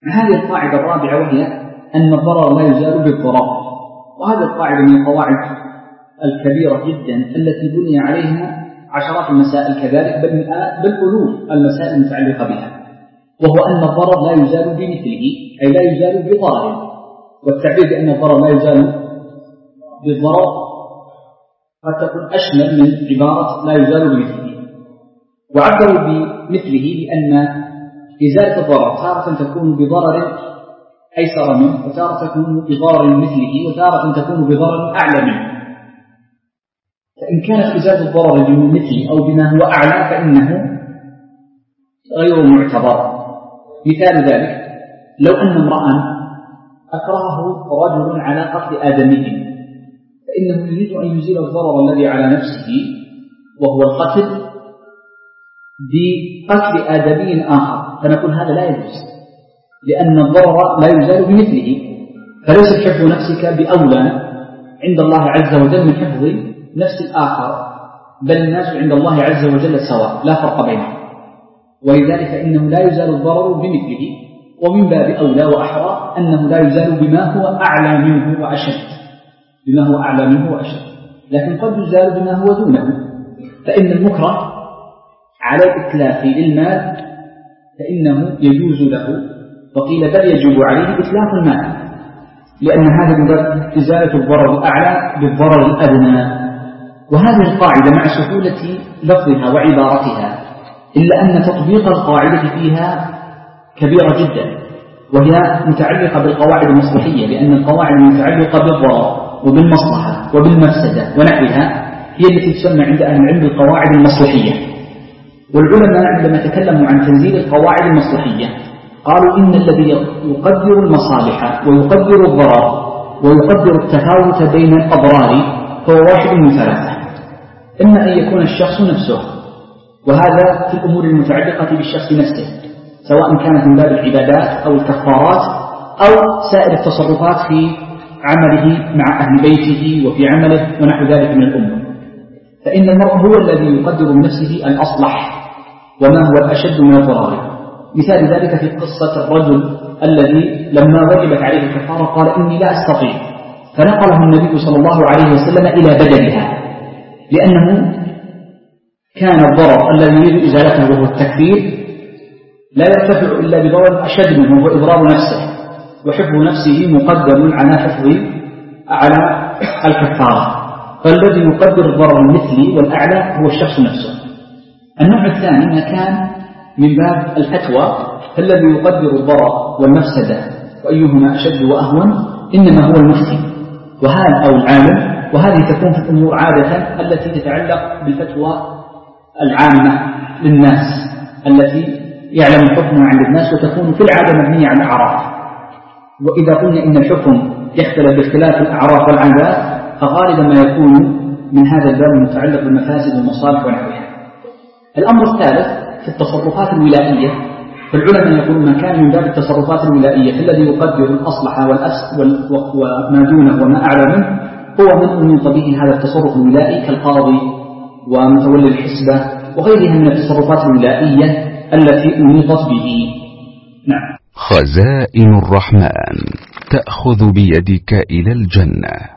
هذه القاعدة الرابعة، وهي أن الضرر لا يزال بالضرر. وهذه القاعدة من القواعد الكبيرة جدا التي بني عليها عشرات المسائل كذلك، بل ألوف المسائل المتعلقة بها، وهو أن الضرر لا يزال بمثله، أي لا يزال بضرر. والتعبير بأن الضرر لا يزال بالضرر قد تكون أشمل من عبارة لا يزال بمثله. وعبروا بمثله لأن إزالة الضرر تارة تكون بضرر أيسر منه، وتارة تكون بضرر مثله، وتارة تكون بضرر أعلى منه. فإن كانت إزالة الضرر بمثله أو بما هو أعلى فإنه غير معتبر. مثال ذلك لو أن امرأ أكرهه رجل على قتل آدمي، فإنه يريد أن يزيل الضرر الذي على نفسه وهو القتل بقتل آدمي آخر، فنقول هذا لا يجوز، لأن الضرر لا يزال بمثله. فليس حفظ نفسك بأولى عند الله عز وجل من حفظ نفس الآخر، بل الناس عند الله عز وجل سواء لا فرق بينهم. ولذلك فإنه لا يزال الضرر بمثله، ومن باب أولى وأحرى أنه لا يزال بما هو أعلى منه وأشد، بما هو أعلى منه وأشد. لكن قد يزال بما هو دونه. فإن المكره على الإتلاف للمال فإنه يجوز له، وقيل بل يجب عليه إتلاف المال، لأن هذا من باب إزالة الضرر الأعلى بالضرر الأدنى. وهذه القاعدة مع سهولة لفظها وعبارتها، إلا أن تطبيق القاعدة فيها كبيرة جدا، وهي متعلقة بالقواعد المصلحية، لأن القواعد المتعلقة بالضرر وبالمصلحة وبالمفسدة ونحوها هي التي تسمى عند أهل العلم بالقواعد المصلحية. والعلماء عندما تكلموا عن تنزيل القواعد المصلحية قالوا إن الذي يقدر المصالح ويقدر الضرر ويقدر التفاوت بين الأضرار هو واحد من ثلاثة: إما أن يكون الشخص نفسه، وهذا في الأمور المتعلقة بالشخص نفسه، سواء كانت من باب العبادات أو الكفارات أو سائر التصرفات في عمله مع أهل بيته وفي عمله ونحو ذلك من الأمور، فإن المرء هو الذي يقدر بنفسه الأصلح وما هو الأشد من الضرر. مثال ذلك في قصة الرجل الذي لما وجبت عليه الكفارة قال إني لا أستطيع، فنقله النبي صلى الله عليه وسلم إلى بدلها، لأنه كان الضرر الذي يريد إزالته وهو التكفير لا يرتفع إلا بضرر أشد منه وهو إضرار نفسه، وحفظ نفسه مقدم على الكفارة. فالذي يقدر الضرر المثلي والأعلى هو الشخص نفسه. النوع الثاني ما كان من باب الفتوى، فالذي يقدر الضرر والمفسدة وأيهما أشد وأهون إنما هو المفتي وهذا أو العالم، وهذه تكون في الأمور عادة التي تتعلق بالفتوى العامة للناس التي يعلم الحكم عند الناس، وتكون في العادة مبنية على الأعراف. وإذا قلنا إن الحكم يختلف باختلاف الأعراف والعادات فغالبا ما يكون من هذا الباب المتعلق بالمفاسد والمصالح ونحوها. الأمر الثالث في التصرفات الولائية، فالعلماء يقولون ما كان من باب التصرفات الولائية فالذي يقدر الأصلح وما دونه وما أعلى منه هو من أنيط به هذا التصرف الولائي كالقاضي ومتولي الحسبة وغيرها من التصرفات الولائية التي أنيطت به. نعم. خزائن الرحمن تأخذ بيدك إلى الجنة.